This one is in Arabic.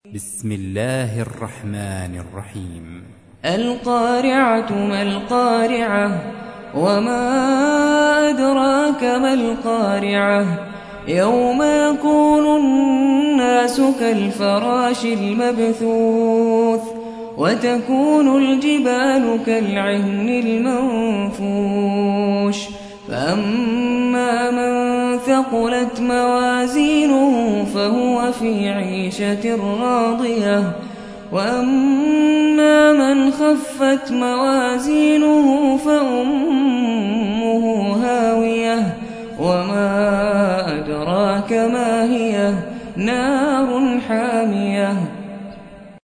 بسم الله الرحمن الرحيم. القارعة ما القارعة وما أدراك ما القارعة يوم يكون الناس كالفراش المبثوث وتكون الجبال كالعهن المنفوش فأما من ثقلت موازينه فهو في عيشة راضية وأما من خفت موازينه فأمه هاوية وما أدراك ما هي نار حامية